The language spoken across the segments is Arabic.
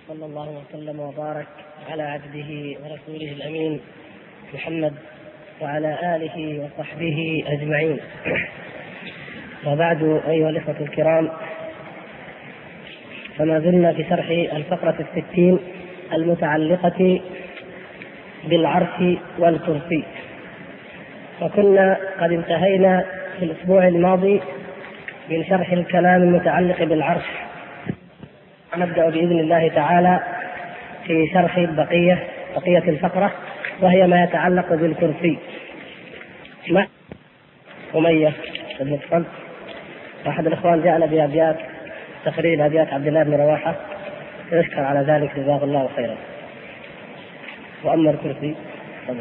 صلى الله وسلم وبارك على عبده ورسوله الأمين محمد وعلى آله وصحبه أجمعين. وبعد أيها الإخوة الكرام، فما زلنا في شرح الفقرة 60 المتعلقة بالعرش والكرسي، وكنا قد انتهينا في الأسبوع الماضي من شرح الكلام المتعلق بالعرش. نبدأ بإذن الله تعالى في شرح بقية الفقرة، وهي ما يتعلق بالكرسي. أمية المدخل أحد الإخوان جاءنا بأبيات تخريج أبيات عبد الله بن رواحة، يشكر على ذلك جزاه الله خيرا. وأما الكرسي طبعا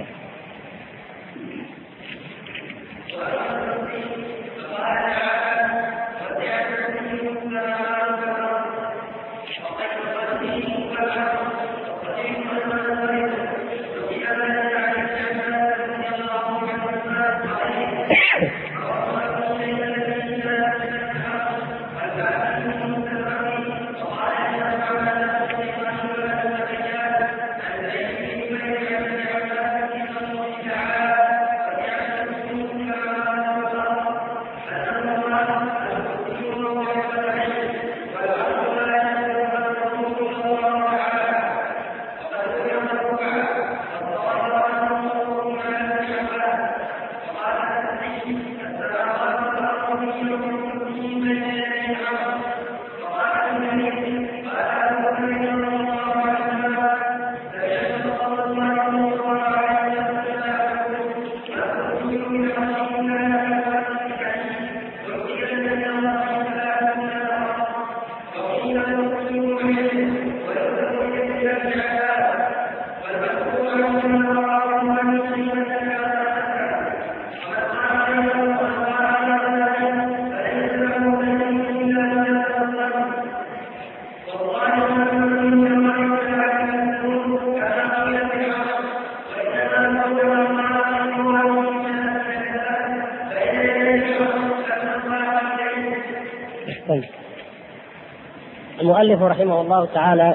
المؤلف رحمه الله تعالى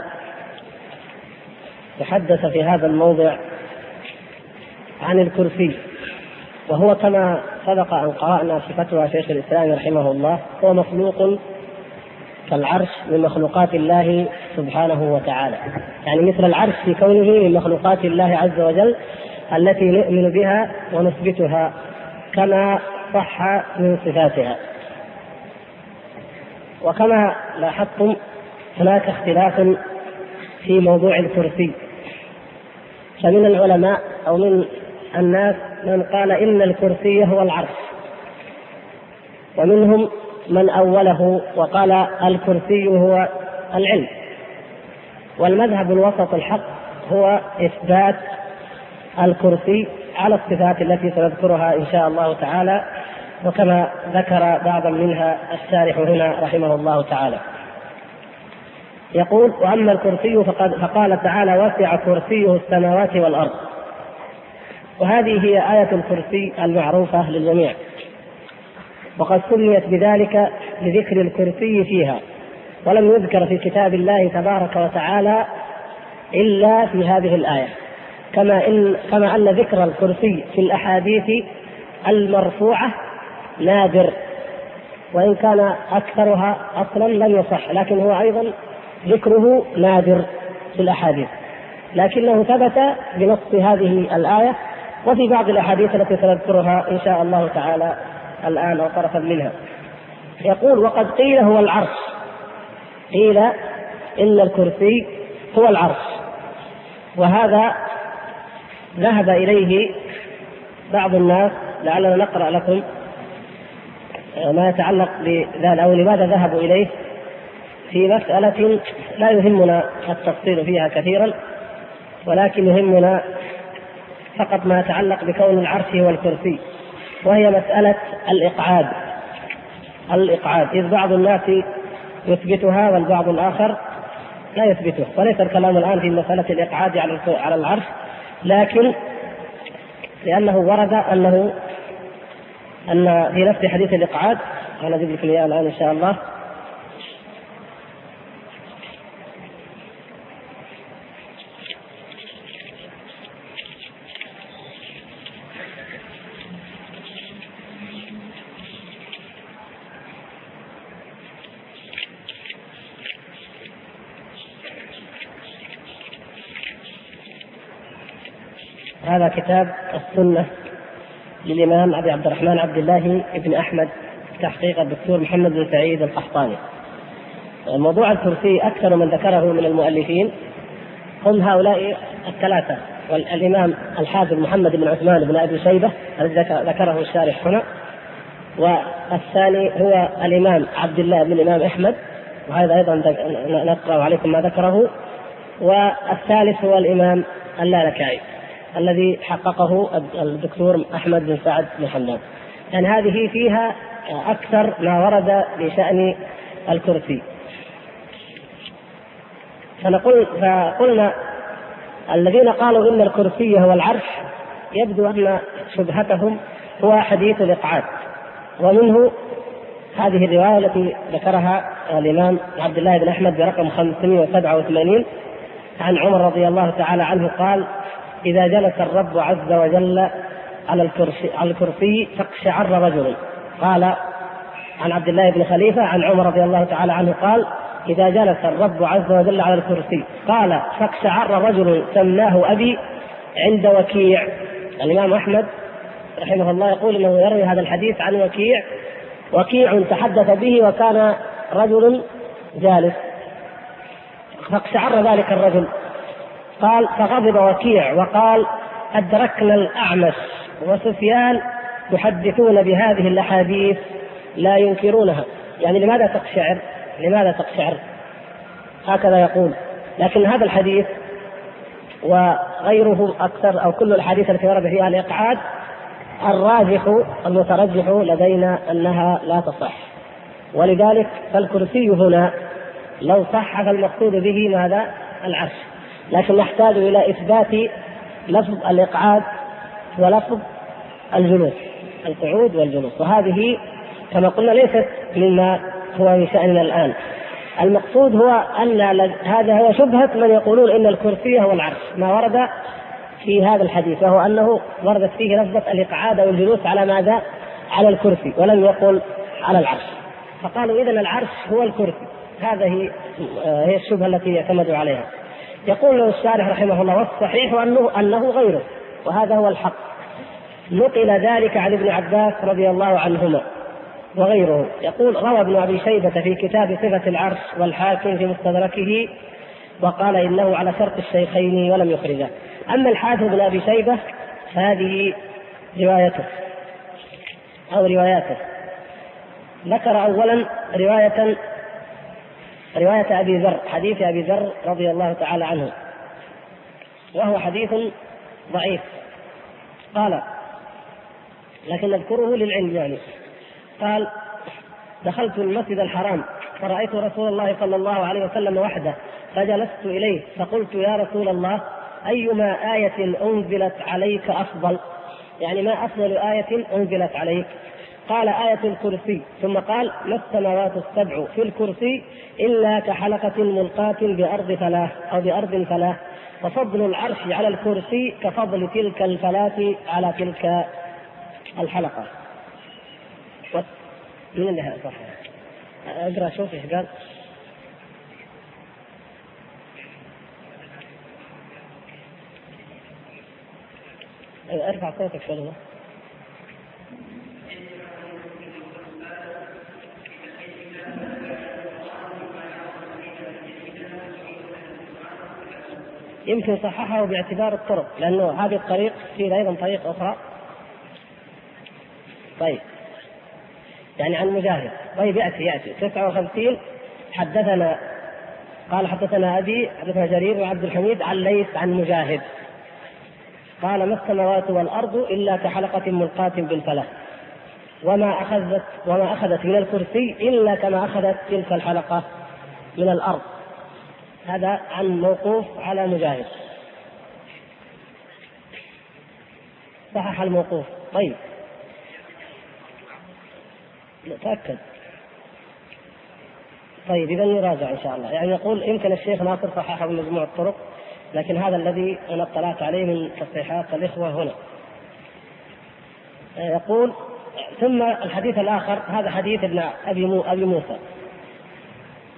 تحدث في هذا الموضع عن الكرسي، وهو كما سبق أن قرأنا في فتوى شيخ الإسلام رحمه الله هو مخلوق كالعرش من مخلوقات الله سبحانه وتعالى، يعني مثل العرش في كونه من مخلوقات الله عز وجل التي نؤمن بها ونثبتها كما صح من صفاتها. وكما لاحظتم هناك اختلاف في موضوع الكرسي، فمن العلماء أو من الناس من قال إن الكرسي هو العرش، ومنهم من أوله وقال الكرسي هو العلم. والمذهب الوسط الحق هو إثبات الكرسي على الصفات التي سنذكرها إن شاء الله تعالى، وكما ذكر بعضا منها الشارح هنا رحمه الله تعالى. يقول: وأما الكرسي فقال تعالى: وسع كرسيه السماوات والأرض. وهذه هي آية الكرسي المعروفة للجميع، وقد سميت بذلك لذكر الكرسي فيها، ولم يذكر في كتاب الله تبارك وتعالى إلا في هذه الآية، كما أن ذكر الكرسي في الأحاديث المرفوعة نادر، وإن كان أكثرها أصلا لم يصح، لكن هو أيضا ذكره نادر في الأحاديث، لكنه ثبت بنص هذه الآية وفي بعض الأحاديث التي سنذكرها إن شاء الله تعالى الآن أو طرفا منها. يقول: وقد قيل هو العرش، قيل إن الكرسي هو العرش، وهذا ذهب إليه بعض الناس. لعلنا نقرأ لكم ما يتعلق بذلك أو لماذا ذهبوا إليه في مسألة لا يهمنا التفصيل فيها كثيرا، ولكن يهمنا فقط ما يتعلق بكون العرش والكرسي، وهي مسألة الإقعاد، إذ بعض الناس يثبتها والبعض الآخر لا يثبته، وليس الكلام الآن في مسألة الإقعاد على العرش، لكن لأنه ورد أن في نفس حديث الإقعاد، أنا أجيب لكم إياه الآن إن شاء الله. هذا كتاب السنة للإمام أبي عبد الرحمن عبد الله بن أحمد تحقيق الدكتور محمد بن سعيد القحطاني. موضوع الكرسي أكثر من ذكره من المؤلفين هم هؤلاء الثلاثة، والإمام الحافظ محمد بن عثمان بن أبي شيبة الذي ذكره الشارح هنا، والثاني هو الإمام عبد الله بن الإمام أحمد، وهذا أيضا نقرأ عليكم ما ذكره، والثالث هو الإمام اللالكائي الذي حققه الدكتور أحمد بن سعد بن حماد. يعني هذه فيها أكثر ما ورد بشأن الكرسي. فقلنا الذين قالوا إن الكرسي هو العرش يبدو أن شبهتهم هو حديث الإقعاد، ومنه هذه الرواية التي ذكرها الإمام عبد الله بن أحمد برقم 587 عن عمر رضي الله تعالى عنه قال: إذا جلس الرب عز وجل على الكرسي فاقشعر رجل. قال عن عبد الله بن خليفة عن عمر رضي الله تعالى عنه قال: إذا جلس الرب عز وجل على الكرسي قال فاقشعر رجل سماه أبي عند وكيع. الإمام أحمد رحمه الله يقول إنه يروي هذا الحديث عن وكيع، وكيع تحدث به وكان رجل جالس، فاقشعر ذلك الرجل. قال فغضب وكيع وقال: أدركنا الأعمش وسفيان يحدثون بهذه الأحاديث لا ينكرونها. يعني لماذا تقشعر؟ لماذا تقشعر؟ هكذا يقول. لكن هذا الحديث وغيره أكثر أو كل الحديث التي ورد فيها الإقعاد الراجح المترجح لدينا أنها لا تصح، ولذلك فالكرسي هنا لو صح فالمقصود به ماذا؟ العرش، لكن نحتاج إلى إثبات لفظ الإقعاد ولفظ الجلوس، القعود والجلوس، وهذه كما قلنا ليست مما هو من شأننا الآن. المقصود هو أن هذا هو شبهة من يقولون إن الكرسي هو العرش، ما ورد في هذا الحديث وهو أنه وردت فيه لفظة الإقعاد والجلوس على ماذا؟ على الكرسي، ولم يقل على العرش، فقالوا إذن العرش هو الكرسي. هذه هي الشبهة التي يعتمد عليها. يقول له الشارح رحمه الله: والصحيح أنه غيره، وهذا هو الحق. نقل ذلك عن ابن عباس رضي الله عنهما وغيره. يقول: روى ابن أبي شيبة في كتاب صفة العرش، والحاكم في مستدركه، وقال إنه على شرط الشيخين ولم يخرجه. أما الحافظ ابن أبي شيبة فهذه روايته أو رواياته. ذكر أولا رواية أبي ذر، حديث أبي ذر رضي الله تعالى عنه، وهو حديث ضعيف. قال لكن نذكره للعلم يعني. قال: دخلت المسجد الحرام فرأيت رسول الله صلى الله عليه وسلم وحده، فجلست إليه فقلت: يا رسول الله، أيما آية أنزلت عليك أفضل؟ يعني ما أفضل آية أنزلت عليك؟ قال: آية الكرسي. ثم قال: ما السماوات السبع في الكرسي إلا كحلقة ملقاة بأرض فلاة أو بأرض فلاة، وفضل العرش على الكرسي كفضل تلك الفلاة على تلك الحلقة. من اللي صح؟ اقرأ شوف ايش قال. ارفع صوتك شوي. يمكن صححه باعتبار الطرق، لأنه هذه الطريق فيه أيضا طريق أخرى. طيب يعني عن مجاهد. طيب يأتي 59 حدثنا قال: حدثنا أبي حدثنا جرير وعبد الحميد عن ليث عن مجاهد قال: ما السماوات والأرض إلا كحلقة ملقاة بالفلاة، وما أخذت من الكرسي إلا كما أخذت تلك الحلقة من الأرض. هذا عن موقوف على مجاهد، صحح الموقوف. طيب نتأكد. طيب إذا نراجع إن شاء الله. يعني يقول يمكن الشيخ ناصر صححه من مجموع الطرق، لكن هذا الذي أنا اطلعت عليه من تصحيحات الإخوة هنا. يقول: ثم الحديث الآخر هذا حديث ابن أبي موسى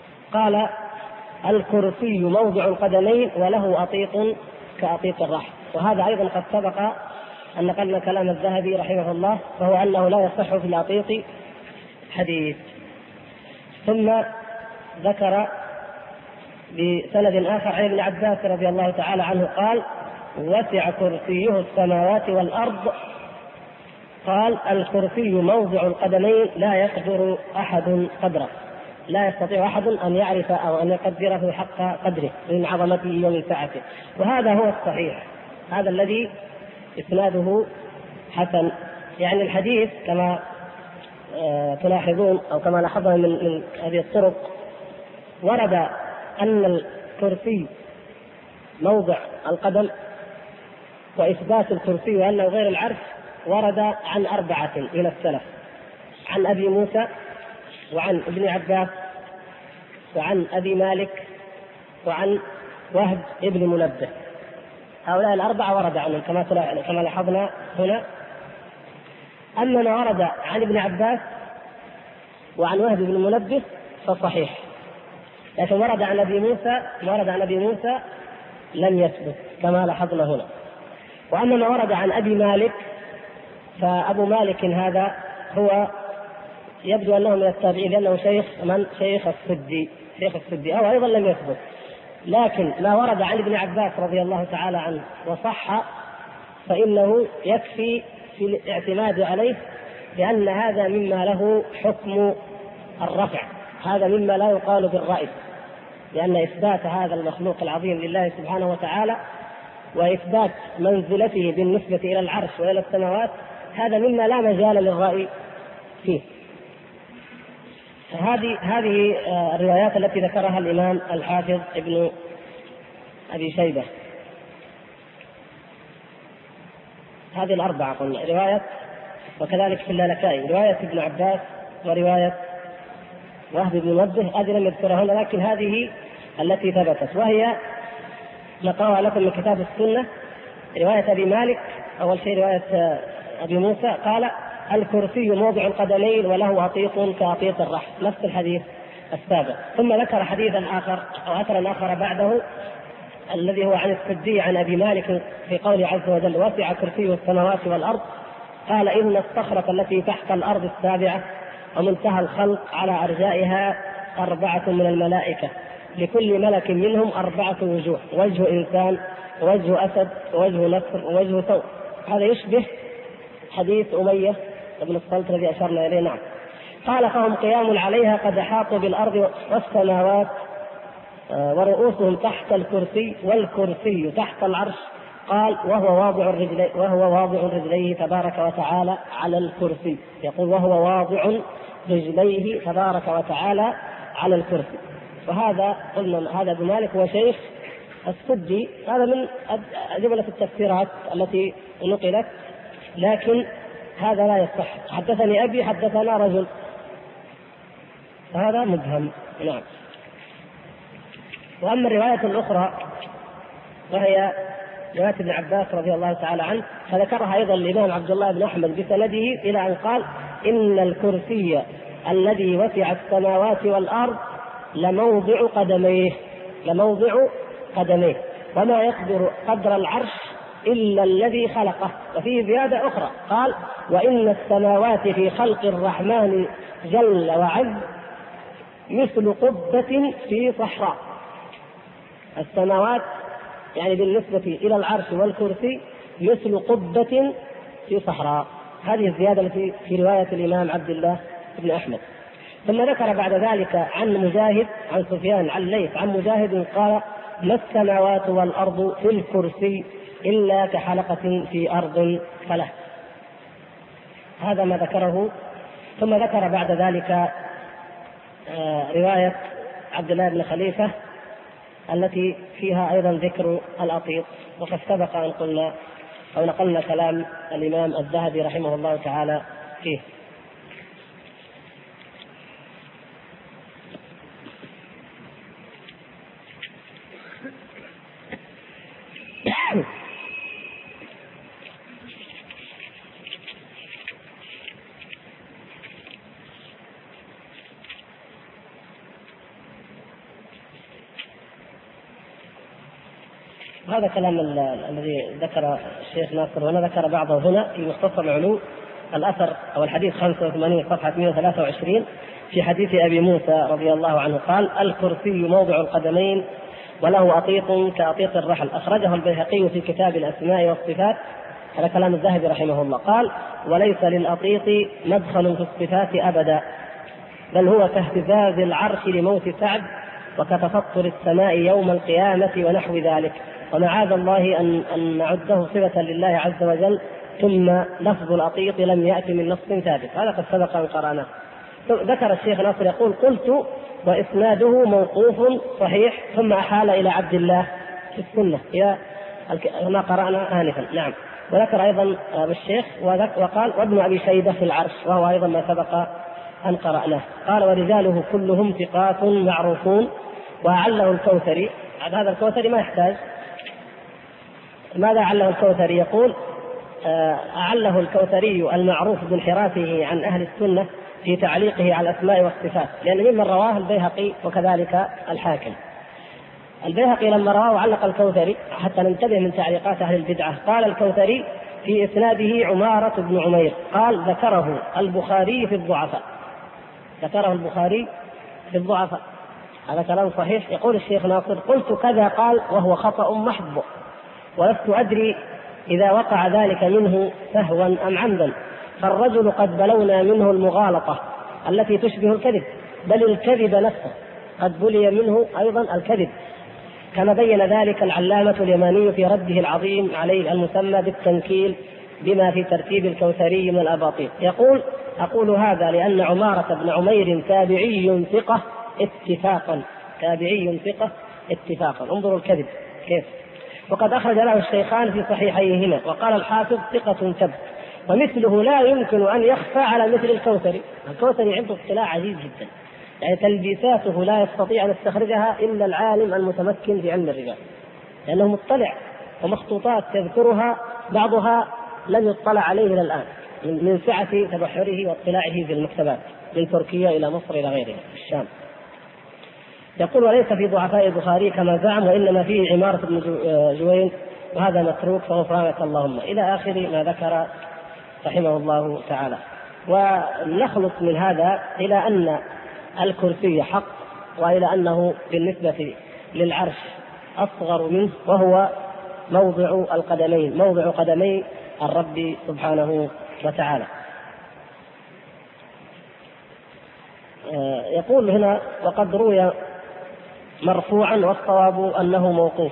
قال: الكرسي موضع القدمين وله أطيط كأطيط الرحل. وهذا أيضا قد سبق أن نقلنا كلام الذهبي رحمه الله، فهو أنه لا يصح في العقيق حديث. ثم ذكر بسند آخر عن ابن عباس رضي الله تعالى عنه قال: وسع كرسيه السماوات والأرض. قال: الكرسي موضع القدمين لا يقدر أحد قدره، لا يستطيع أحد أن يعرف أو أن يقدره حق قدره من عظمته ومن سعته. وهذا هو الصحيح، هذا الذي إسناده حسن. يعني الحديث كما تلاحظون أو كما لاحظنا من هذه الطرق، ورد أن الكرسي موضع القدم وإثبات الكرسي وأنه غير العرش ورد عن 4 من السلف: عن أبي موسى، وعن ابن عباس، وعن أبي مالك، وعن وهب ابن منبه. هؤلاء 4 ورد عنهم كما لاحظنا هنا. أما ما ورد عن ابن عباس وعن وهب بن منبه فصحيح، لكن ورد عن أبي موسى لم يثبت كما لاحظنا هنا. وأما ما ورد عن أبي مالك فأبو مالك هذا هو يبدو أنه من التابعين، لأنه شيخ السدي أو أيضا لم يثبت. لكن ما ورد عن ابن عباس رضي الله تعالى عنه وصح فإنه يكفي في الاعتماد عليه، لأن هذا مما له حكم الرفع، هذا مما لا يقال بالرأي، لأن إثبات هذا المخلوق العظيم لله سبحانه وتعالى وإثبات منزلته بالنسبة إلى العرش وإلى السماوات هذا مما لا مجال للرأي فيه. هذه الروايات التي ذكرها الإمام الحافظ ابن أبي شيبة، هذه 4 قلنا رواية، وكذلك في اللالكائي رواية ابن عباس ورواية وهب بن منبه، هذه لم يذكرها هنا، لكن هذه التي ثبتت، وهي نقرأها لكم من كتاب السنة. رواية أبي مالك أول شيء رواية أبي موسى قال: الكرسي موضع القدمين وله عطيق كعطيق الرحل، نفس الحديث السابق. ثم ذكر حديثا آخر أو أثرا آخر بعده الذي هو عن السدي عن أبي مالك في قوله عز وجل: وسع كرسيه السماوات والأرض. قال: إن الصخرة التي تحت الأرض السابعة ومنتهى الخلق على أرجائها 4 من الملائكة، لكل ملك منهم 4 وجوه: وجه إنسان، ووجه أسد، ووجه نسر، ووجه ثور. هذا يشبه حديث أمية بن الصلت الذي أشرنا إليه. نعم. قال: فهم قيام عليها قد أحاطوا بالأرض والسماوات ورؤوسهم تحت الكرسي والكرسي تحت العرش. قال: وهو واضع رجليه تبارك وتعالى على الكرسي. يقول: وهو واضع رجليه تبارك وتعالى على الكرسي. وهذا قلنا هذا ابن مالك هو شيخ السدي، هذا من جملة التفسيرات التي نقلت، لكن هذا لا يصح. حدثني أبي، حدثنا رجل، هذا مبهم. نعم. وأما الرواية الأخرى وهي رواية ابن عباس رضي الله تعالى عنه فذكرها أيضا الإمام عبد الله بن أحمد بسنده إلى أن قال: إن الكرسي الذي وسع السماوات والأرض لموضع قدميه وما يقدر قدر العرش إلا الذي خلقه. وفيه زيادة أخرى قال: وإن السماوات في خلق الرحمن جل وعز مثل قبة في صحراء. السماوات يعني بالنسبة إلى العرش والكرسي مثل قبة في صحراء. هذه الزيادة التي في رواية الإمام عبد الله بن أحمد. ثم ذكر بعد ذلك عن مجاهد عن سفيان عن ليث عن مجاهد قال: ما السماوات والأرض في الكرسي إلا كحلقة في أرض فله. هذا ما ذكره. ثم ذكر بعد ذلك رواية عبد الله بن خليفة التي فيها أيضا ذكر الأطيق، وقد سبق أن قلنا أو نقلنا كلام الإمام الذهبي رحمه الله تعالى فيه. هذا كلام الذي ذكر الشيخ ناصر، وأنا ذكر بعضه هنا في مختصر العلوم، الأثر أو الحديث 85 صفحة 123 في حديث أبي موسى رضي الله عنه قال: الكرسي موضع القدمين وله أطيق كأطيق الرحل، أخرجه البيهقي في كتاب الأسماء والصفات. هذا كلام الذهبي رحمه الله. قال: وليس للأطيق مدخل في الصفات أبدا، بل هو كاهتزاز العرش لموت سعد وكتفطر السماء يوم القيامة ونحو ذلك، ومعاذ الله أن نعده صفة لله عز وجل، ثم لفظ الأطيق لم يأتي من نص ثابت. هذا قد سبق أن قرأناه. ذكر الشيخ ناصر يقول: قلت وإسناده موقوف صحيح، ثم أحال إلى عبد الله في السنة إلى ما قرأنا آنفا. نعم. وذكر أيضا بالشيخ وقال: وابن أبي شيبة في العرش، وهو أيضا ما سبق أن قرأناه. قال: ورجاله كلهم ثقات معروفون. وأعله الكوثري، هذا الكوثري ما يحتاج. ماذا أعله الكوثري؟ يقول: أعله الكوثري المعروف بانحرافه عن أهل السنة في تعليقه على الأسماء والصفات، لأن ممن رواه البيهقي وكذلك الحاكم. البيهقي لما رواه علق الكوثري حتى ننتبه من تعليقات أهل البدعة. قال الكوثري في إسناده عمارة بن عمير، قال: ذكره البخاري في الضعفاء. ذكره البخاري في الضعفاء. هذا كلام صحيح. يقول الشيخ ناصر: قلت كذا قال، وهو خطأ محض، ولست أدري إذا وقع ذلك منه سهوا أم عمدا، فالرجل قد بلونا منه المغالطة التي تشبه الكذب، بل الكذب نفسه قد بلي منه أيضا الكذب، كما بين ذلك العلامة اليماني في رده العظيم عليه المسمى بالتنكيل بما في ترتيب الكوثري من الأباطيل. يقول: أقول هذا لأن عمارة بن عمير تابعي ثقة اتفاقا، تابعي ثقة اتفاقا. انظروا الكذب كيف. وقد أخرج له الشيخان في صحيحيهما. وقال الحافظ: ثقة ثبت، ومثله لا يمكن أن يخفى على مثل الكوثري. الكوثري عنده اطلاع عجيب جدا، يعني تلبيساته لا يستطيع أن يستخرجها إلا العالم المتمكن في علم الرجال، لأنه مطلع، ومخطوطات يذكرها بعضها لم يطلع عليه إلى الآن من سعة تبحره واطلاعه في المكتبات من تركيا إلى مصر إلى غيرها في الشام. يقول: وليس في ضعفاء البخاري كما زعم، وإنما فيه عمارة بن جوين، وهذا متروك فغفرانك اللهم، إلى آخر ما ذكر رحمه الله تعالى. ونخلص من هذا إلى أن الكرسي حق، وإلى أنه بالنسبة للعرش أصغر منه، وهو موضع القدمين، موضع قدمي الرب سبحانه وتعالى. يقول هنا: وقد روي مرفوعا والصواب أنه موقوف.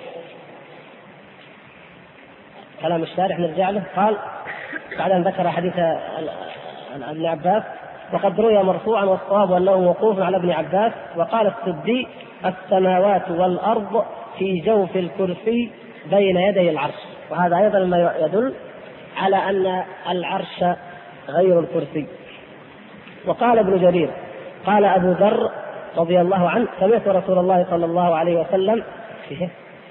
كلام الشارح نرجع له. قال بعد أن ذكر حديث ابن عباس: وقد روي مرفوعا والصواب أنه موقوف على ابن عباس. وقال السدي: السماوات والأرض في جوف الكرسي بين يدي العرش. وهذا أيضا ما يدل على أن العرش غير الكرسي. وقال ابن جرير: قال أبو ذر رضي الله عنه: سمعت رسول الله صلى الله عليه وسلم فيه.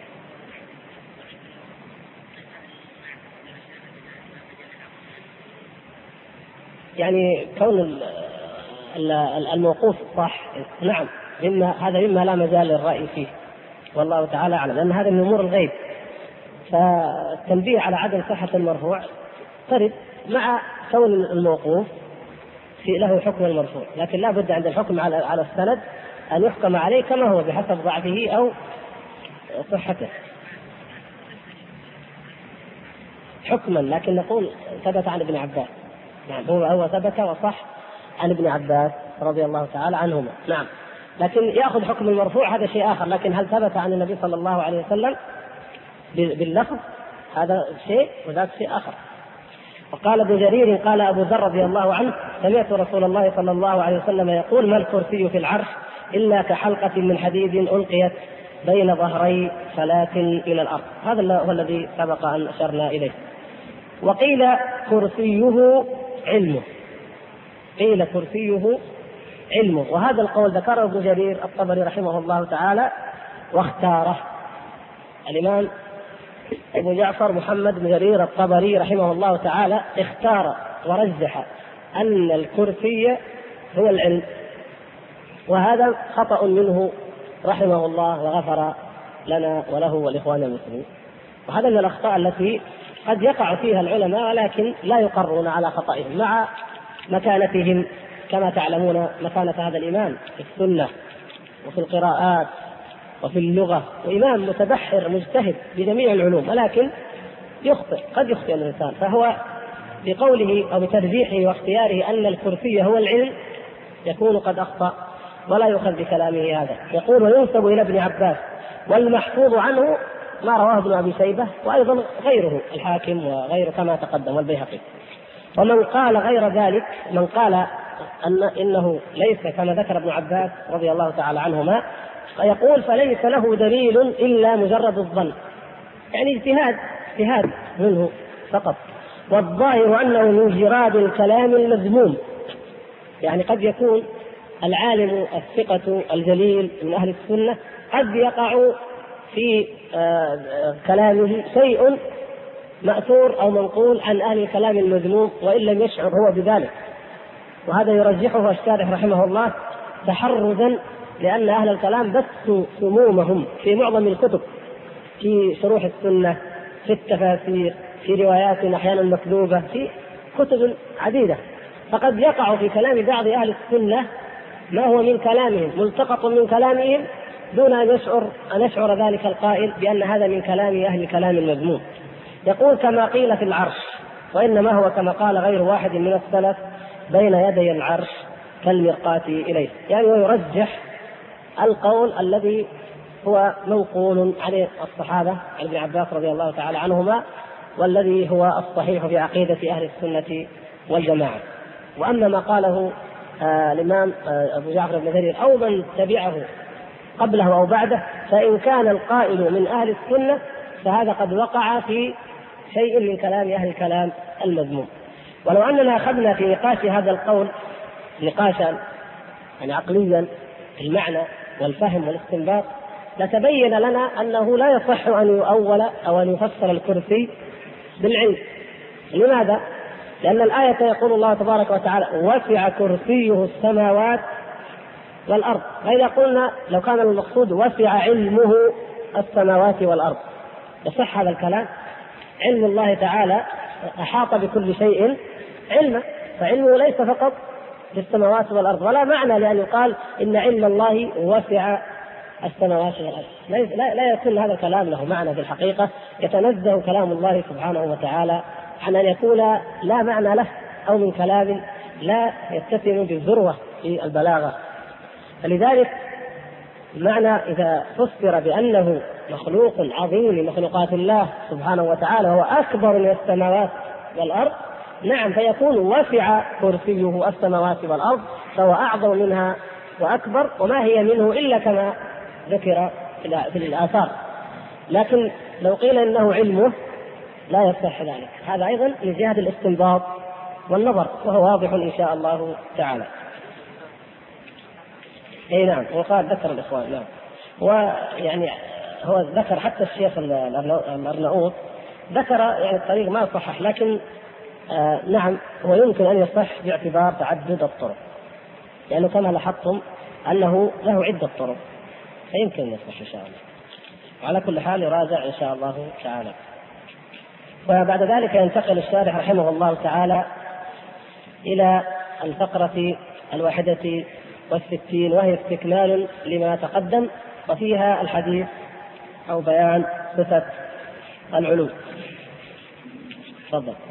يعني كون الموقوف صح، نعم، هذا مما لا مجال للرأي فيه، والله تعالى أعلم، لأن هذا من أمور الغيب. فالتنبيه على عدم صحة المرفوع ترد مع كون الموقوف في له حكم المرفوع، لكن لا بد عند الحكم على السند أن يحكم عليه كما هو بحسب ضعفه أو صحته حكما. لكن نقول ثبت عن ابن عباس، نعم، هو ثبت وصح عن ابن عباس رضي الله تعالى عنهما، نعم، لكن يأخذ حكم المرفوع هذا شيء آخر. لكن هل ثبت عن النبي صلى الله عليه وسلم باللفظ؟ هذا شيء وذاك شيء آخر. وقال ابن جرير: قال أبو ذر رضي الله عنه: سمعت رسول الله صلى الله عليه وسلم يقول: ما الكرسي في العرش إلا كحلقة من حديد ألقيت بين ظهري فلاة إلى الأرض. هذا هو الذي سبق أن أشرنا إليه. وقيل كرسيه علمه، قيل كرسيه علمه، وهذا القول ذكره ابن جرير الطبري رحمه الله تعالى، واختاره الإمام أبو جعفر محمد بن جرير الطبري رحمه الله تعالى، اختار ورجح أن الكرسي هو العلم، وهذا خطأ منه رحمه الله وغفر لنا وله والإخوان المسلمين. وهذا من الأخطاء التي قد يقع فيها العلماء ولكن لا يقرون على خطئهم مع مكانتهم، كما تعلمون مكانة هذا الإمام في السنة وفي القراءات وفي اللغة، وإمام متبحر مجتهد بجميع العلوم، ولكن يخطئ، قد يخطئ الإنسان. فهو بقوله أو بترجيحه واختياره أن الكرسي هو العلم يكون قد أخطأ ولا يؤخذ بكلامه هذا. يقول وينسب إلى ابن عباس، والمحفوظ عنه ما رواه ابن أبي شيبة وأيضا غيره الحاكم وغيره كما تقدم والبيهقي. ومن قال غير ذلك، من قال إنه ليس كما ذكر ابن عباس رضي الله تعالى عنهما، فيقول فليس له دليل إلا مجرد الظن، يعني اجتهاد منه فقط. والظاهر أنه من جراد الكلام المذموم، يعني قد يكون العالم الثقة الجليل من أهل السنة قد يقع في كلامه شيء مأثور أو منقول عن أهل الكلام المذموم وإن لم يشعر هو بذلك، وهذا يرجحه الشارح رحمه الله تحرزا، لأن أهل الكلام بثوا سمومهم في معظم الكتب، في شروح السنة، في التفاسير، في روايات أحيانا مكذوبة، في كتب عديدة. فقد يقع في كلام بعض أهل السنة ما هو من كلامهم ملتقط من كلامهم دون أن يشعر ذلك القائل بأن هذا من كلام أهل الكلام المذموم. يقول كما قيل في العرش، وإنما هو كما قال غير واحد من السلف بين يدي العرش كالمرقاة إليه، يعني يرجح القول الذي هو منقول عن الصحابة عن ابن عباس رضي الله تعالى عنهما، والذي هو الصحيح في عقيدة أهل السنة والجماعة. وأما ما قاله الإمام أبو جعفر بن جرير أو من تبعه قبله أو بعده، فإن كان القائل من أهل السنة فهذا قد وقع في شيء من كلام أهل الكلام المذموم. ولو أننا أخذنا في نقاش هذا القول نقاشا يعني عقليا في المعنى والفهم والاستنباط، لتبين لنا أنه لا يصح أن يؤول أو أن يفسر الكرسي بالعلم. لماذا؟ لأن الآية يقول الله تبارك وتعالى وسع كرسيه السماوات والأرض، فإذا قلنا لو كان المقصود وسع علمه السماوات والأرض يصح هذا الكلام؟ علم الله تعالى أحاط بكل شيء علما، فعلمه ليس فقط في السماوات والأرض، ولا معنى لأن يقال إن علم الله وسع السماوات والأرض. لا يكون هذا الكلام له معنى في الحقيقة. يتنزه كلام الله سبحانه وتعالى عن أن يكون لا معنى له أو من كلام لا يتسم بالذروة في البلاغة. فلذلك معنى إذا فسر بأنه مخلوق عظيم من مخلوقات الله سبحانه وتعالى هو أكبر من السماوات والأرض، نعم، فيكون وسع كرسيه السماوات والأرض، فهو أعظم منها وأكبر، وما هي منه إلا كما ذكر في الآثار. لكن لو قيل إنه علمه لا يصح ذلك، هذا أيضا من جهة الاستنباط والنظر، وهو واضح إن شاء الله تعالى. أي نعم، وقال ذكر الإخوان، نعم، ويعني هو ذكر حتى الشيخ الأرناؤوط ذكر يعني الطريق ما صحح، لكن نعم هو يمكن أن يصح باعتبار تعدد الطرق، لأنه كما لاحظتم أنه له عدة طرق، فيمكن أن يصح إن شاء الله. وعلى كل حال يراجع إن شاء الله تعالى. وبعد ذلك ينتقل الشارح رحمه الله تعالى إلى الفقرة 61 وهي استكمال لما تقدم، وفيها الحديث أو بيان صفة العلو. تفضل.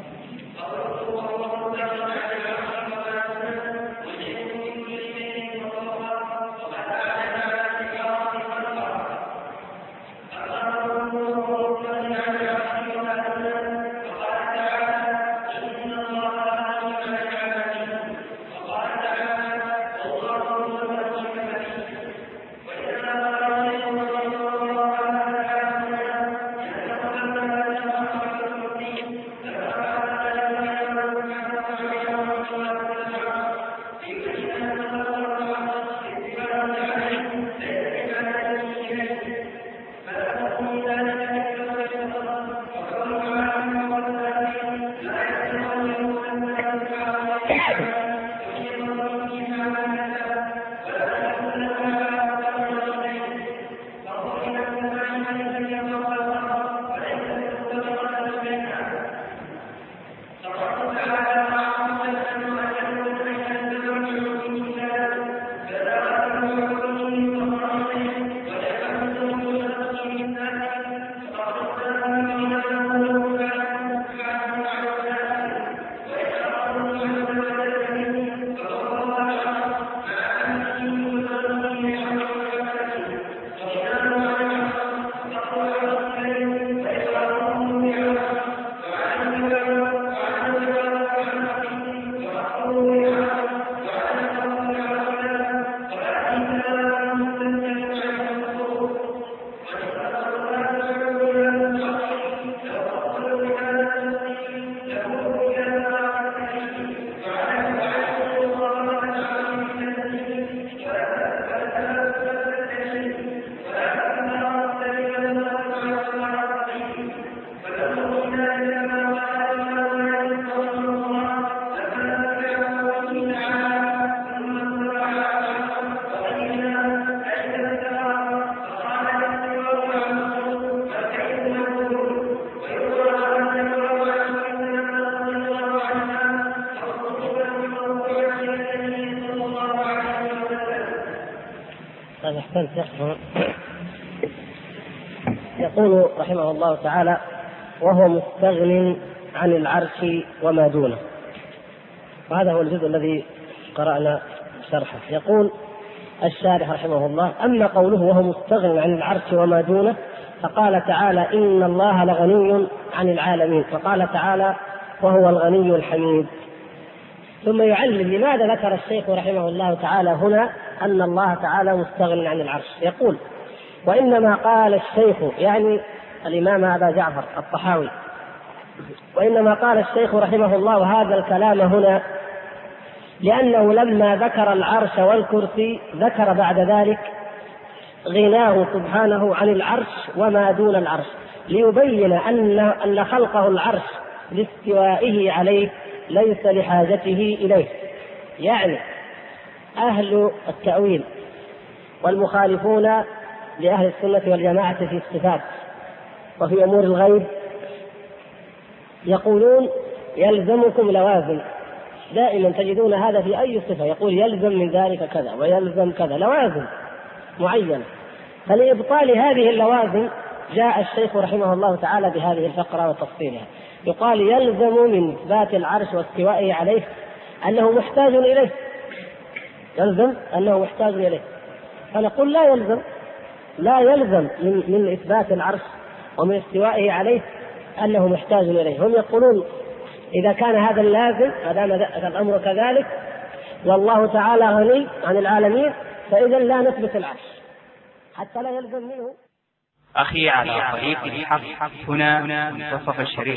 يقول رحمه الله تعالى: وهو مستغن عن العرش وما دونه. وهذا هو الجزء الذي قرأنا شرحه. يقول الشارح رحمه الله: أما قوله وهو مستغن عن العرش وما دونه، فقال تعالى: إن الله لغني عن العالمين، وقال تعالى: وهو الغني الحميد. ثم يعلم لماذا ذكر الشيخ رحمه الله تعالى هنا أن الله تعالى مستغن عن العرش. يقول: وإنما قال الشيخ، يعني الإمام أبا جعفر الطحاوي، وإنما قال الشيخ رحمه الله هذا الكلام هنا لأنه لما ذكر العرش والكرسي ذكر بعد ذلك غناه سبحانه عن العرش وما دون العرش، ليبين أن خلقه العرش لاستوائه عليه ليس لحاجته إليه. يعني أهل التأويل والمخالفون لأهل السنة والجماعة في الصفات وفي أمور الغيب يقولون يلزمكم لوازم، دائما تجدون هذا في أي صفة، يقول يلزم من ذلك كذا ويلزم كذا، لوازم معينة. فلإبطال هذه اللوازم جاء الشيخ رحمه الله تعالى بهذه الفقرة وتفصيلها. يقال يلزم من إثبات العرش واستوائه عليه أنه محتاج إليه، يلزم أنه محتاج إليه. فنقول لا يلزم من إثبات العرش ومن استوائه عليه أنه محتاج إليه. هم يقولون إذا كان هذا اللازم، ما دام الأمر كذلك والله تعالى غني عن العالمين، فإذا لا نثبت العرش حتى لا يلزم منه. أخي على طريق الحق هنا منتصف الشريف.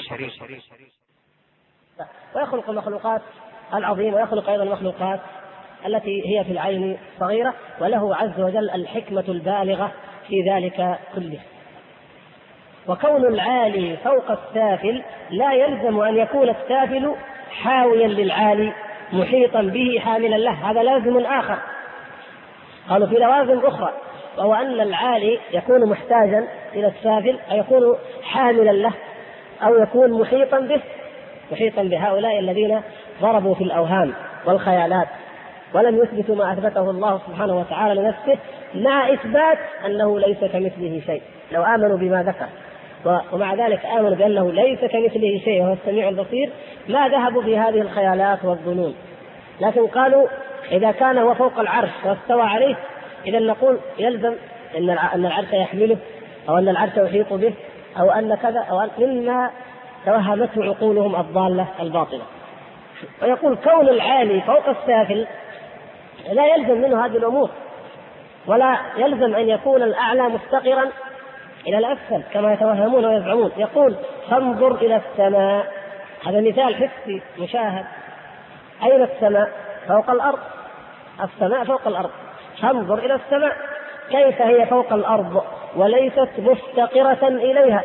ويخلق المخلوقات العظيمة، ويخلق أيضا المخلوقات التي هي في العين صغيرة، وله عز وجل الحكمة البالغة في ذلك كله. وكون العالي فوق السافل لا يلزم أن يكون السافل حاويا للعالي محيطا به حاملا له، هذا لازم آخر. قالوا في لوازم أخرى، وهو أن العالي يكون محتاجا إلى السافل، أو يكون حاملا له، أو يكون محيطا به، محيطا بهؤلاء الذين ضربوا في الأوهام والخيالات ولم يثبتوا ما أثبته الله سبحانه وتعالى لنفسه، مع إثبات أنه ليس كمثله شيء. لو آمنوا بما ذكر ومع ذلك آمنوا بأنه ليس كمثله شيء وهو السميع البصير، ما ذهبوا بهذه الخيالات والظنون. لكن قالوا إذا كان هو فوق العرش واستوى عليه، إذا نقول يلزم أن العرش يحمله، أو أن العرش يحيط به، أو أن كذا، أو أن مما توهمته عقولهم الضالة الباطلة. ويقول كون العالي فوق السافل لا يلزم منه هذه الأمور، ولا يلزم أن يكون الأعلى مفتقرا إلى الأسفل كما يتوهمون ويزعمون. يقول فانظر إلى السماء، هذا مثال حسي مشاهد. أين السماء؟ فوق الأرض، السماء فوق الأرض. فانظر إلى السماء كيف هي فوق الأرض وليست مفتقرة إليها،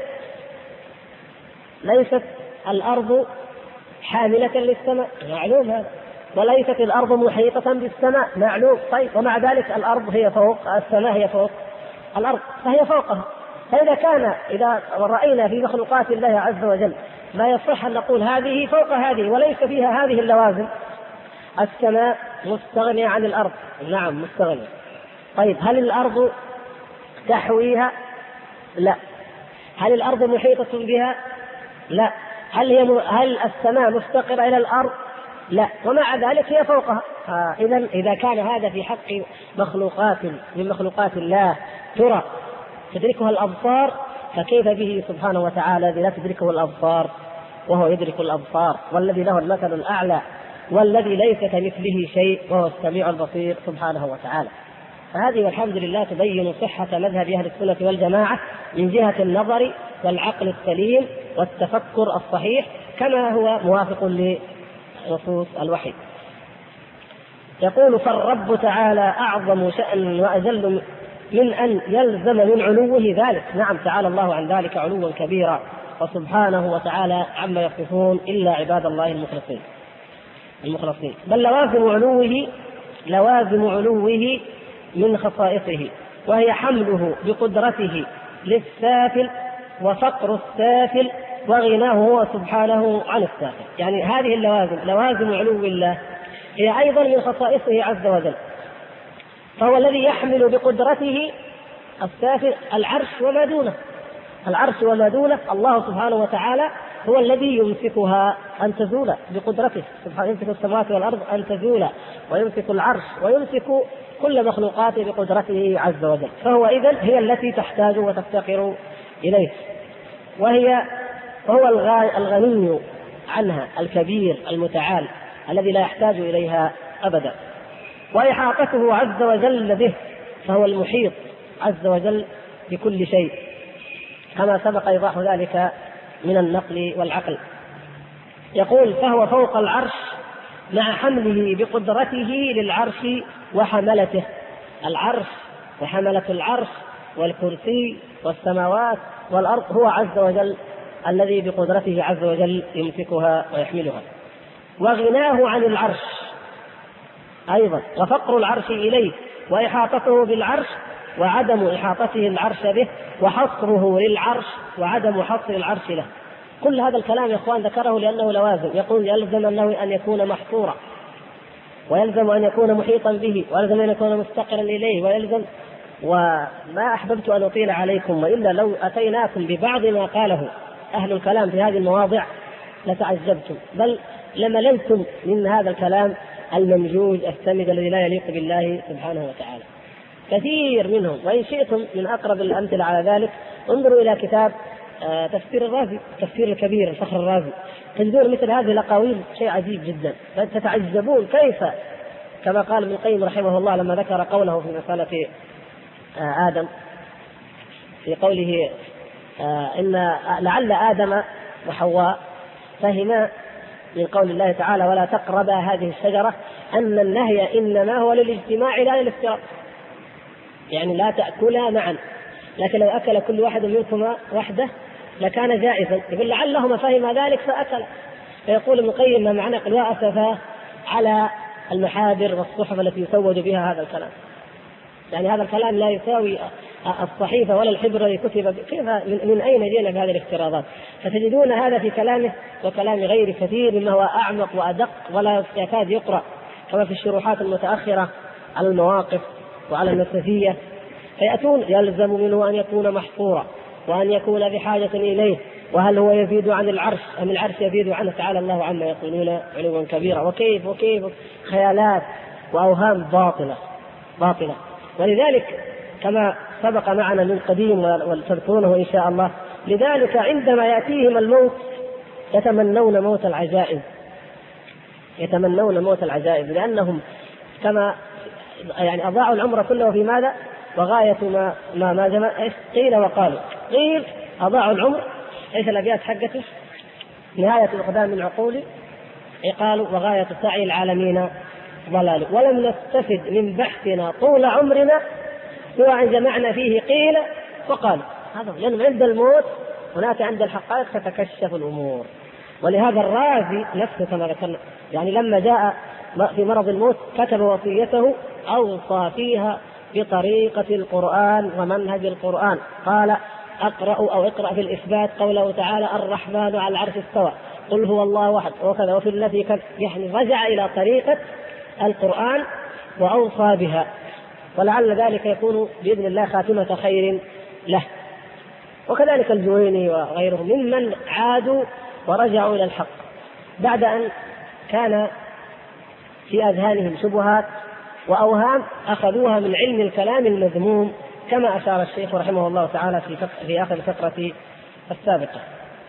ليست الأرض حاملة للسماء، معلوم هذا، وليست الأرض محيطة بالسماء، معلوم. طيب، ومع ذلك الأرض هي فوق السماء، هي فوق الأرض، فهي فوقها. فإذا كان إذا رأينا في مخلوقات الله عز وجل ما يصح أن نقول هذه فوق هذه وليس فيها هذه اللوازم. السماء مستغنية عن الأرض، نعم مستغنية. طيب، هل الأرض تحويها؟ لا. هل الأرض محيطة بها؟ لا. هل السماء مفتقرة إلى الأرض؟ لا. ومع ذلك هي فوقها. إذا كان هذا في حق مخلوقات من مخلوقات الله ترى تدركها الأبصار، فكيف به سبحانه وتعالى الذي لا تدركه الأبصار وهو يدرك الأبصار، والذي له المثل الأعلى، والذي ليس كمثله شيء وهو السميع البصير سبحانه وتعالى. فهذه والحمد لله تبين صحة مذهب أهل السنة والجماعة من جهة النظر والعقل السليم والتفكر الصحيح، كما هو موافق لنصوص الوحي. يقول فالرب تعالى أعظم شأن وأجل من أن يلزم من علوه ذلك. نعم، تعالى الله عن ذلك علوا كبيرا، وسبحانه وتعالى عما يصفون إلا عباد الله المخلصين. بل لوازم علوه من خصائصه، وهي حمله بقدرته للسافل وفقر السافل وغناه هو سبحانه عن السافل. يعني هذه اللوازم لوازم علو الله هي أيضا من خصائصه عز وجل، فهو الذي يحمل بقدرته السافل العرش وما دونه. العرش وما دونه الله سبحانه وتعالى هو الذي يمسكها أن تزول بقدرته سبحانه، يمسك السماوات والأرض أن تزول، ويمسك العرش ويمسك كل مخلوقاته بقدرته عز وجل. فهو إذن هي التي تحتاج وتفتقر إليه، وهو الغني عنها الكبير المتعال الذي لا يحتاج إليها أبدا. وإحاطته عز وجل به، فهو المحيط عز وجل بكل شيء، كما سبق إيضاح ذلك من النقل والعقل. يقول: فهو فوق العرش مع حمله بقدرته للعرش وحملته. العرش وحملة العرش والكرسي والسماوات والأرض هو عز وجل الذي بقدرته عز وجل يمسكها ويحملها. وغناه عن العرش أيضا، وفقر العرش إليه، وإحاطته بالعرش وعدم إحاطته العرش به، وحصره للعرش وعدم حصر العرش له. كل هذا الكلام يا إخوان ذكره لأنه لوازم. يقول: يلزم أنه أن يكون محصورا، ويلزم أن يكون محيطا به، ويلزم أن يكون مستقرا إليه، ويلزم. وما أحببت أن أطيل عليكم، وإلا لو أتيناكم ببعض ما قاله أهل الكلام في هذه المواضع لتعجبتم، بل لمللتم من هذا الكلام الممجوج السمج الذي لا يليق بالله سبحانه وتعالى. كثير منهم، وإن شئتم من أقرب الأمثلة على ذلك انظروا إلى كتاب تفسير الرازي، تفسير الكبير الفخر الرازي، تجدون مثل هذه الأقاويل شيء عجيب جدا، تتعجبون كيف، كما قال ابن القيم رحمه الله لما ذكر قوله في مسألة آدم، في قوله إن لعل آدم وحواء فهما من قول الله تعالى: ولا تقربا هذه الشجرة، أن النهي إنما هو للاجتماع لا للافتراق، يعني لا تأكلا معا، لكن لو أكل كل واحد منكما وحده لكان جائزا. يقول لعلهما فهم ذلك فأكل. فيقول ابن القيم ما معنى قل: وأسفا على المحابر والصحف التي يسود بها هذا الكلام، يعني هذا الكلام لا يساوي الصحيفة ولا الحبر الذي كتب، كيف من أين جينا بهذه الافتراضات؟ فتجدون هذا في كلامه وكلام غير كثير مما هو أعمق وأدق ولا يكاد يقرأ، كما في الشروحات المتأخرة على المواقف وعلى النسفية. فيأتون: يلزم منه أن يكون محصورا، وأن يكون بحاجة إليه، وهل هو يزيد عن العرش أم العرش يزيد عنه، تعالى الله عما يقولون علوا كبيرا. وكيف خيالات وأوهام باطلة. ولذلك كما سبق معنا من قديم وتذكرونه إن شاء الله، لذلك عندما يأتيهم الموت يتمنون موت العجائز، لأنهم كما يعني أضاعوا العمر كله في ماذا؟ وغاية ما جمع قيل وقالوا. قيل أضاعوا العمر، إيش الأبيات حقته؟ نهاية الأقدام العقول قالوا وغاية سعي العالمين ضلال، ولم نستفد من بحثنا طول عمرنا سوى أن جمعنا فيه قيل وقال. هذا لأن عند الموت هناك عند الحقائق تتكشف الأمور. ولهذا الرازي نفسه كما ذكرنا، يعني لما جاء في مرض الموت كتب وصيته أوصى فيها بطريقة القرآن ومنهج القرآن. قال: اقرأ في الإثبات قوله تعالى: الرحمن على العرش استوى، قل هو الله واحد، وكذا. وفي التي يعني رجع إلى طريقة القرآن وأوصى بها، ولعل ذلك يكون بإذن الله خاتمة خير له. وكذلك الجويني وغيرهم ممن عادوا ورجعوا إلى الحق بعد أن كان في أذهانهم شبهات وأوهام أخذوها من علم الكلام المذموم، كما أشار الشيخ رحمه الله تعالى في آخر الفقرة السابقة.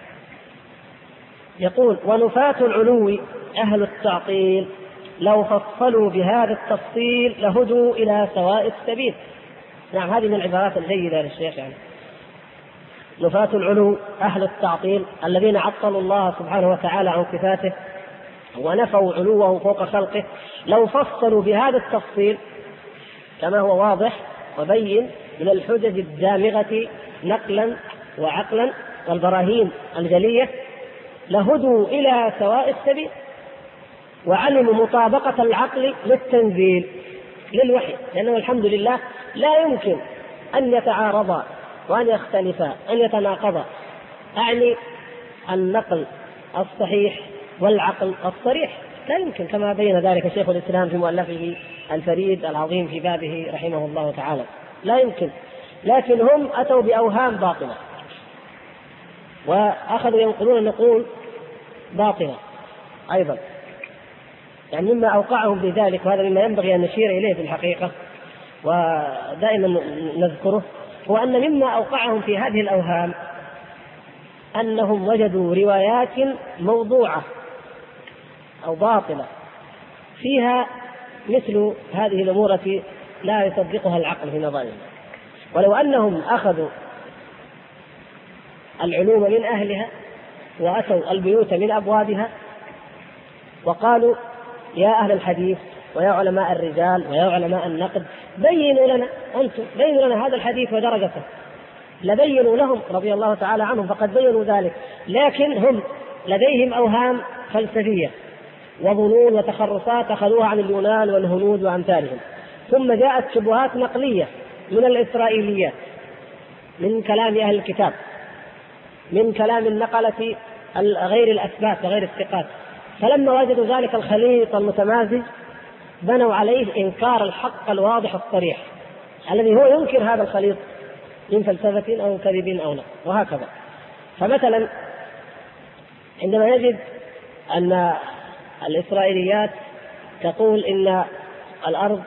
يقول: ونفاة العلو أهل التعطيل لو فصلوا بهذا التفصيل لهدوا إلى سواء السبيل. نعم، هذه من العبارات الجيدة للشيخ. يعني نفاة العلو أهل التعطيل الذين عطلوا الله سبحانه وتعالى عن صفاته ونفوا علوه فوق خلقه، لو فصلوا بهذا التفصيل كما هو واضح وبين من الحجج الدامغة نقلا وعقلا والبراهين الجلية، لهدوا إلى سواء السبيل، وعلموا مطابقة العقل للتنزيل للوحي، لأنه الحمد لله لا يمكن أن يتعارضا وأن يختلفا، أن يتناقضا. أعني النقل الصحيح والعقل الصريح، لا يمكن، كما بين ذلك شيخ الإسلام في مؤلفه الفريد العظيم في بابه رحمه الله تعالى، لا يمكن. لكن هم أتوا بأوهام باطلة وأخذوا ينقلون نقول باطلة أيضا. يعني مما أوقعهم بذلك، وهذا مما ينبغي أن نشير إليه في الحقيقة ودائما نذكره، هو أن مما أوقعهم في هذه الأوهام أنهم وجدوا روايات موضوعة أو باطلة فيها مثل هذه الأمور التي لا يصدقها العقل في نظرهم. ولو أنهم أخذوا العلوم من أهلها وأتوا البيوت من أبوابها وقالوا يا أهل الحديث ويا علماء الرجال ويا علماء النقد بينوا لنا، أنتم بينوا لنا هذا الحديث ودرجته، لبينوا لهم رضي الله تعالى عنهم فقد بينوا ذلك. لكن هم لديهم أوهام فلسفية وظنون وتخرصات أخذوها عن اليونان والهنود وأمثالهم، ثم جاءت شبهات نقلية من الإسرائيليات، من كلام أهل الكتاب، من كلام النقلة غير الأثبات وغير الثقات. فلما وجدوا ذلك الخليط المتمازج بنوا عليه إنكار الحق الواضح الصريح الذي هو ينكر هذا الخليط من فلسفة أو كذب أو لا، وهكذا. فمثلا عندما يجد أن الإسرائيليات تقول إن الأرض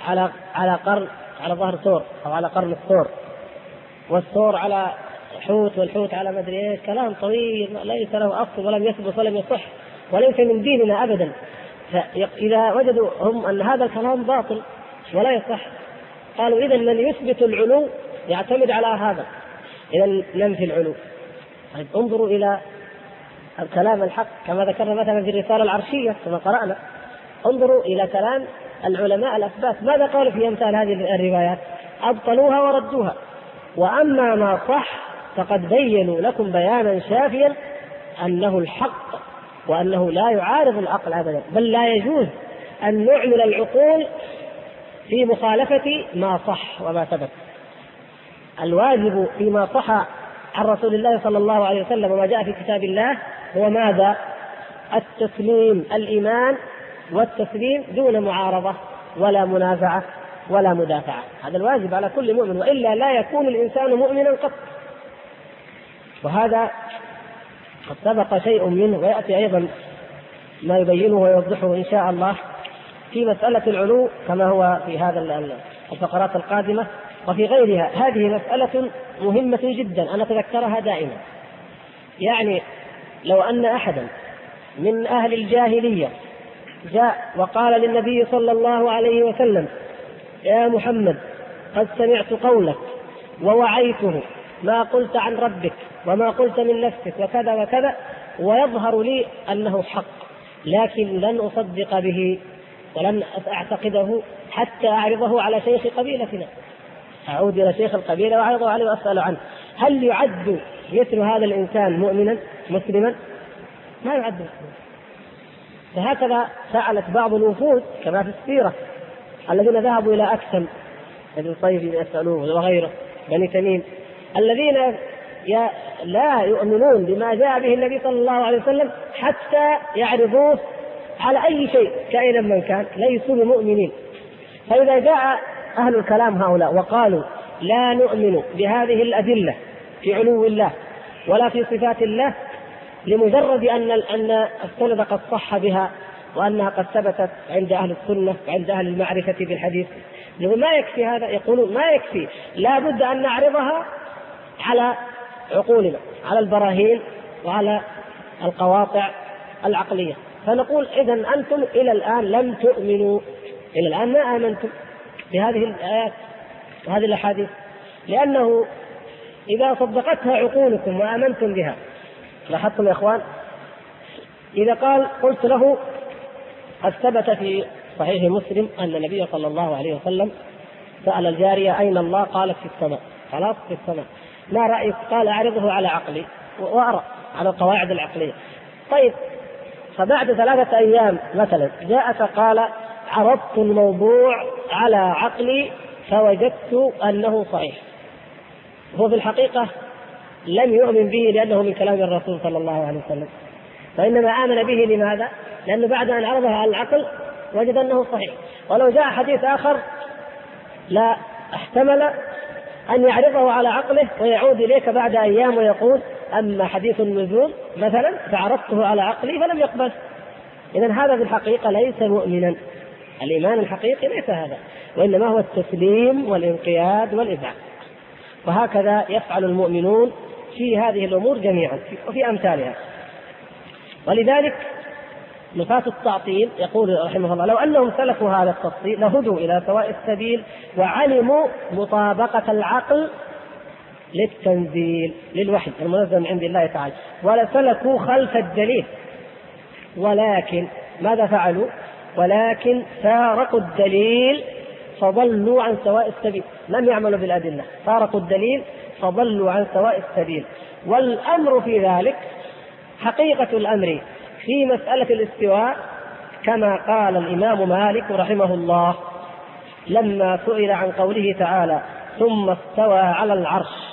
على ظهر ثور أو على قرن الثور، والثور على حوت، والحوت على مدري ايش، كلام طويل ليس له أصل ولم يثبت ولم يصح وليس من ديننا أبدا. فإذا وجدوا هم أن هذا الكلام باطل ولا يصح، قالوا إذن من يثبت العلو يعتمد على هذا، إذن ننفي العلو. طيب انظروا إلى الكلام الحق كما ذكرنا مثلا في الرسالة العرشية كما قرأنا، انظروا إلى كلام العلماء الأثبات ماذا قالوا في أمثال هذه الروايات؟ أبطلوها وردوها. وأما ما صح فقد بينوا لكم بيانا شافيا أنه الحق وأنه لا يعارض العقل أبدا، بل لا يجوز أن نعمل العقول في مخالفة ما صح وما ثبت. الواجب فيما صح عن رسول الله صلى الله عليه وسلم وما جاء في كتاب الله هو ماذا؟ التسليم، الإيمان والتسليم دون معارضة ولا منازعة ولا مدافعة. هذا الواجب على كل مؤمن، وإلا لا يكون الإنسان مؤمنا قط. وهذا قد سبق شيء منه ويأتي أيضا ما يبينه ويوضحه إن شاء الله في مسألة العلو كما هو في هذا الفقرات القادمة وفي غيرها. هذه مسألة مهمة جدا أنا أتذكرها دائما. يعني لو أن أحدا من أهل الجاهلية جاء وقال للنبي صلى الله عليه وسلم يا محمد قد سمعت قولك ووعيته ما قلت عن ربك وما قلت من نفسك وكذا وكذا، ويظهر لي أنه حق، لكن لن أصدق به ولن أعتقده حتى أعرضه على شيخ قبيلتنا، أعود إلى شيخ القبيلة وأعرضه عليه وأسأل عنه. هل يعد مثل هذا الإنسان مؤمنا مسلما؟ ما يعد مسلما. فهكذا فعلت بعض الوفود كما في السيرة الذين ذهبوا إلى أكثم بن صيف يسألوه وغيره بني تميم، الذين لا يؤمنون بما جاء به النبي صلى الله عليه وسلم حتى يعرضوه على أي شيء كائنا من كان، ليسوا بمؤمنين. فإذا جاء أهل الكلام هؤلاء وقالوا لا نؤمن بهذه الأدلة في علو الله ولا في صفات الله لمجرد أن السند قد صح بها وأنها قد ثبتت عند أهل السنة وعند أهل المعرفة بالحديث، ما يكفي هذا. يقولون ما يكفي، لا بد أن نعرضها على عقولنا، على البراهين وعلى القواطع العقلية. فنقول إذن أنتم إلى الآن لم تؤمنوا، إلى الآن ما آمنتم بهذه الآيات وهذه الأحاديث، لأنه إذا صدقتها عقولكم وآمنتم بها. لاحظتم يا إخوان؟ إذا قلت له قد ثبت في صحيح مسلم أن النبي صلى الله عليه وسلم سأل الجارية أين الله؟ قالت في السماء. خلاص في السماء. ما رأيك؟ قال أعرضه على عقلي وأرى على القواعد العقلية. طيب، فبعد 3 أيام مثلا جاء فقال عرضت الموضوع على عقلي فوجدت أنه صحيح. هو في الحقيقة لم يؤمن به لأنه من كلام الرسول صلى الله عليه وسلم، فإنما آمن به لماذا؟ لأنه بعد أن عرضها على العقل وجد أنه صحيح. ولو جاء حديث آخر لا احتمل أن يعرضه على عقله ويعود إليك بعد أيام ويقول أما حديث النزول مثلا فعرضته على عقلي فلم يقبل. إذن هذا في الحقيقة ليس مؤمنا. الإيمان الحقيقي ليس هذا، وإنما هو التسليم والانقياد والإذعان. وهكذا يفعل المؤمنون في هذه الأمور جميعا وفي أمثالها. ولذلك نفاة التعطيل يقول رحمه الله لو أنهم سلكوا هذا التفصيل لهدوا إلى سواء السبيل وعلموا مطابقة العقل للتنزيل للوحي المنزل من عند الله تعالى، ولسلكوا خلف الدليل. ولكن ماذا فعلوا؟ ولكن فارقوا الدليل فضلوا عن سواء السبيل، لم يعملوا بالأدلة، فارقوا الدليل فضلوا عن سواء السبيل. والأمر في ذلك حقيقة الأمر في مسألة الاستواء كما قال الإمام مالك رحمه الله لما سئل عن قوله تعالى ثم استوى على العرش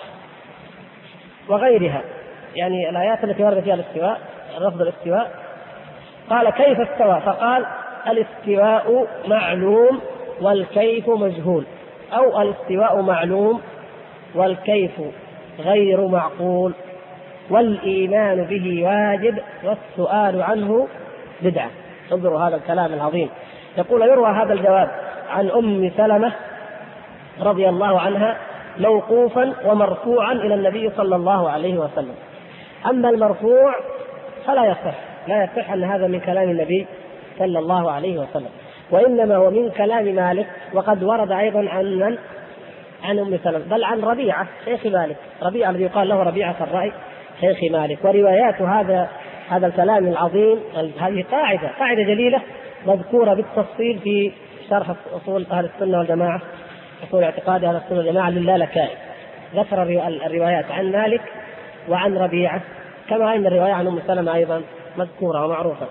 وغيرها، يعني الآيات التي ورد فيها الاستواء لفظ الاستواء، قال كيف استوى؟ فقال الاستواء معلوم والكيف مجهول، أو الاستواء معلوم والكيف غير معقول، والإيمان به واجب والسؤال عنه بدعة. انظروا هذا الكلام العظيم. يقول يروى هذا الجواب عن أم سلمة رضي الله عنها موقوفا ومرفوعا إلى النبي صلى الله عليه وسلم. أما المرفوع فلا يصح، لا يصح أن هذا من كلام النبي صلى الله عليه وسلم، وإنما هو من كلام مالك. وقد ورد أيضا عن أم سلمة بل عن ربيعة شيخ مالك، ربيعة الذي يقال له ربيعة الرأي شيخ مالك. وروايات هذا الكلام العظيم هذه قاعدة جليلة مذكورة بالتفصيل في شرح أصول أهل السنة والجماعة، أصول اعتقاد أهل السنة والجماعة للالكائي. ذكر الروايات عن مالك وعن ربيعة، كما أن الرواية عن أم سلمة أيضا مذكورة ومعروفة.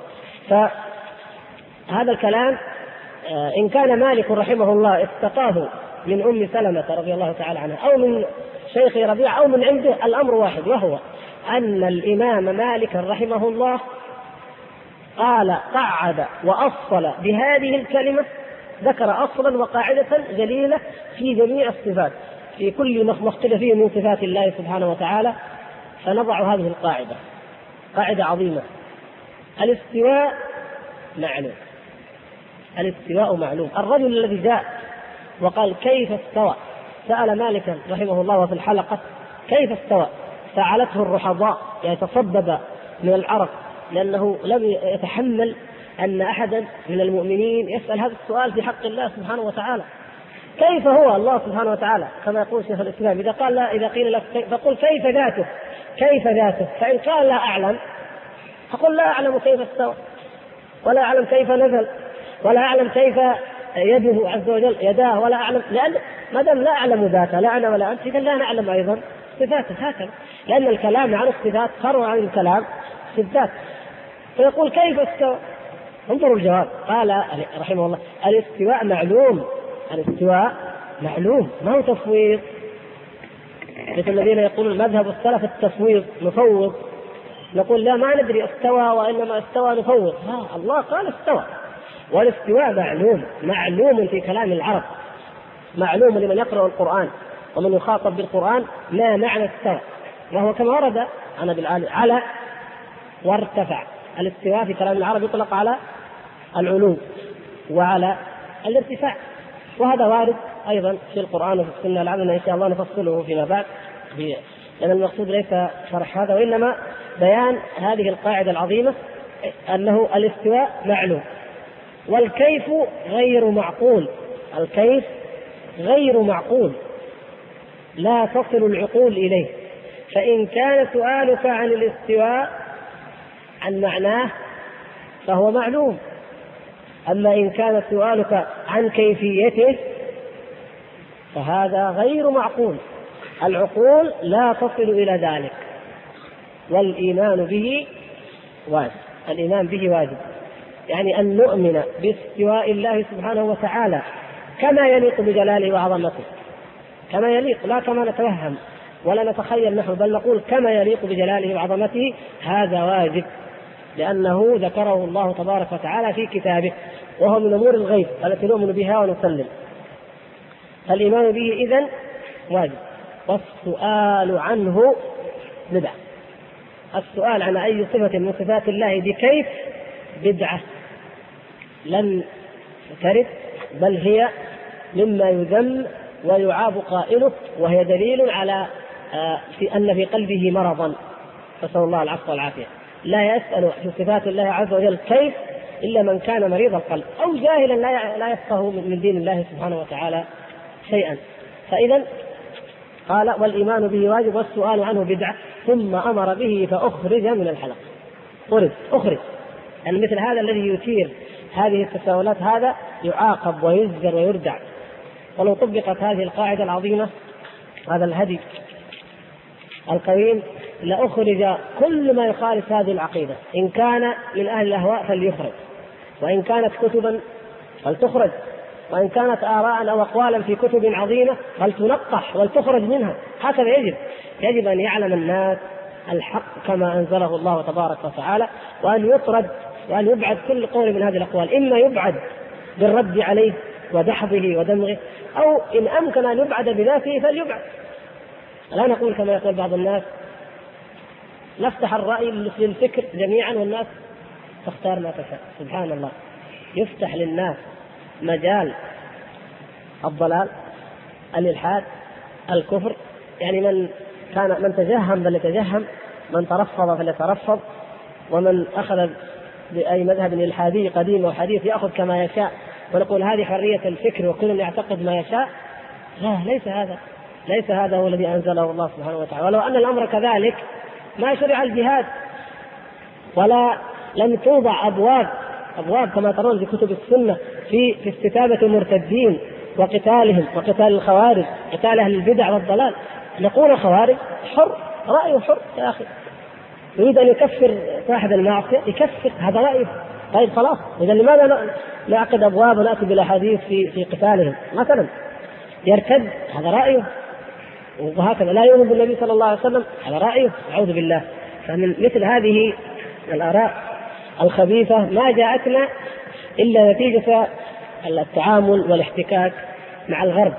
فهذا الكلام إن كان مالك رحمه الله استقاه من أم سلمة رضي الله تعالى عنها أو من شيخ ربيعة أو من عنده، الأمر واحد، وهو أن الإمام مالك رحمه الله قعد وأصل بهذه الكلمة، ذكر أصلا وقاعدة جليلة في جميع الصفات، في كل ما اختلف فيه من صفات الله سبحانه وتعالى. فنضع هذه القاعدة، قاعدة عظيمة: الاستواء معلوم، الاستواء معلوم. الرجل الذي جاء وقال كيف استوى سأل مالكا رحمه الله في الحلقة كيف استوى، سألته الرحضاء يتصبب من العرق لأنه لم يتحمل أن أحدا من المؤمنين يسأل هذا السؤال في حق الله سبحانه وتعالى. كيف هو الله سبحانه وتعالى؟ كما يقول شيخ الإسلام إذا قيل لك فقل كيف ذاته، كيف ذاته. فإن قال لا أعلم فقل لا أعلم كيف استوى، ولا أعلم كيف نزل، ولا أعلم كيف يده عز وجل يداه، ولا أعلم، لأن ما دام لا أعلم ذاته لا أنا ولا أنت إذا لا نعلم أيضا صفاته، هكذا، لأن الكلام عن الصفات فرع عن الكلام في الذات. فيقول كيف استوى؟ انظروا الجواب، قال رحمه الله الاستواء معلوم، الاستواء معلوم، ما هو تفويض مثل الذين يقولون مذهب السلف التفويض، نفوض، نقول لا ما ندري استوى وإنما استوى نفوض. الله قال استوى، والاستواء معلوم في كلام العرب، معلوم لمن يقرأ القرآن ومن يخاطب بالقرآن ما معنى استوى، وهو كما ورد أنا بالآل على وارتفع. الاستواء في كلام العرب يطلق على العلو وعلى الارتفاع، وهذا وارد أيضا في القرآن وفي السنة، لعلنا إن شاء الله نفصله فيما بعد، لأن المقصود ليس شرح هذا وإنما بيان هذه القاعدة العظيمة أنه الاستواء معلوم والكيف غير معقول. الكيف غير معقول لا تصل العقول إليه. فإن كان سؤالك عن الاستواء عن معناه فهو معلوم، أما إن كان سؤالك عن كيفيته فهذا غير معقول، العقول لا تصل إلى ذلك. والإيمان به واجب، الإيمان به واجب، يعني أن نؤمن باستواء الله سبحانه وتعالى كما يليق بجلاله وعظمته، كما يليق، لا كما نتوهم ولا نتخيل نحن، بل نقول كما يليق بجلاله وعظمته، هذا واجب. لأنه ذكره الله تبارك وتعالى في كتابه، وهو من أمور الغيب التي نؤمن بها ونسلم. فالإيمان به إذن واجب، والسؤال عنه بدعة. السؤال عن أي صفة من صفات الله بكيف بدعة لن ترد، بل هي مما يذم ويعاب قائله، وهي دليل على أن في قلبه مرضا، نسأل الله العفو والعافية. لا يسأل في صفات الله عز وجل كيف إلا من كان مريض القلب أو جاهلا لا يفقه من دين الله سبحانه وتعالى شيئا. فإذا قال والإيمان به واجب والسؤال عنه بدعة، ثم أمر به فأخرج من الحلق. أخرج يعني مثل هذا الذي يثير هذه التساؤلات هذا يعاقب ويزجر ويردع. ولو طبقت هذه القاعدة العظيمة، هذا الهدي القويم، لأخرج كل ما يخالف هذه العقيدة. إن كان من أهل الأهواء فليخرج، وإن كانت كتبا فلتخرج، وإن كانت آراء أو أقوالا في كتب عظيمة فلتنقح ولتخرج منها. هكذا يجب أن يعلم الناس الحق كما أنزله الله تبارك وتعالى، وأن يطرد وأن يبعد كل قول من هذه الأقوال، إما يبعد بالرد عليه ودحضه ودمغه، أو إن أمكن أن يبعد بذاته فليبعد. لا نقول كما يقول بعض الناس نفتح الرأي للفكر جميعا والناس تختار ما تشاء. سبحان الله، يفتح للناس مجال الضلال، الإلحاد، الكفر. يعني من تجهم فليتجهم، من ترفض فليترفض، ومن أخذ بأي مذهب إلحادي قديم أو حديث يأخذ كما يشاء، ونقول هذه حرية الفكر وكل يعتقد ما يشاء. لا، ليس هذا هو الذي أنزله الله سبحانه وتعالى. ولو أن الأمر كذلك ما شرع الجهاد، ولا لم توضع أبواب كما ترون في كتب السنة في استتابة المرتدين وقتالهم وقتال الخوارج، قتال أهل البدع والضلال. نقول خوارج حر، رأيه حر يا أخي، يريد أن يكفر صاحب المعصية يكفر، هذا رأيه. طيب خلاص، إذا لماذا نعقد أبواب ونأتي بالأحاديث في قتالهم مثلا؟ يرتد، هذا رأيه، وهكذا لا يؤمن بالنبي صلى الله عليه وسلم، هذا رأيه، أعوذ بالله. فمن مثل هذه الآراء الخبيثة ما جاءتنا إلا نتيجة التعامل والاحتكاك مع الغرب،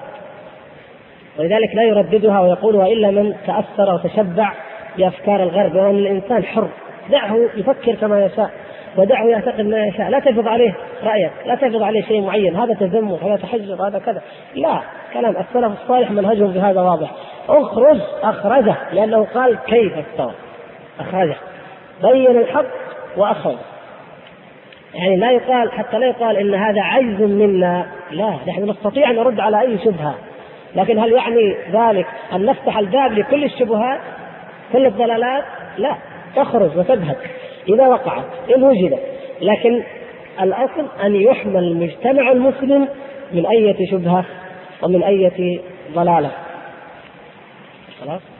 ولذلك لا يرددها ويقولها إلا من تأثر وتشبع بأفكار الغرب. وأن الإنسان حر، دعه يفكر كما يشاء، ودعه يعتقد ما يشاء، لا تفرض عليه رأيك، لا تفرض عليه شيء معين، هذا تزمت، هذا تحجر، هذا كذا. لا، كلام السلف الصالح منهجهم بهذا واضح. أخرجه، لأنه قال كيف استوى، أخرجه، بين الحق وأخرج. يعني لا يقال، حتى لا يقال إن هذا عجز منا، لا، نحن نستطيع أن نرد على أي شبهة، لكن هل يعني ذلك أن نفتح الباب لكل الشبهات كل الضلالات؟ لا، تخرج وتذهب إذا وقعت إن وجدت، لكن الأصل أن يحمل المجتمع المسلم من أي شبهة ومن أي ضلالة. خلاص.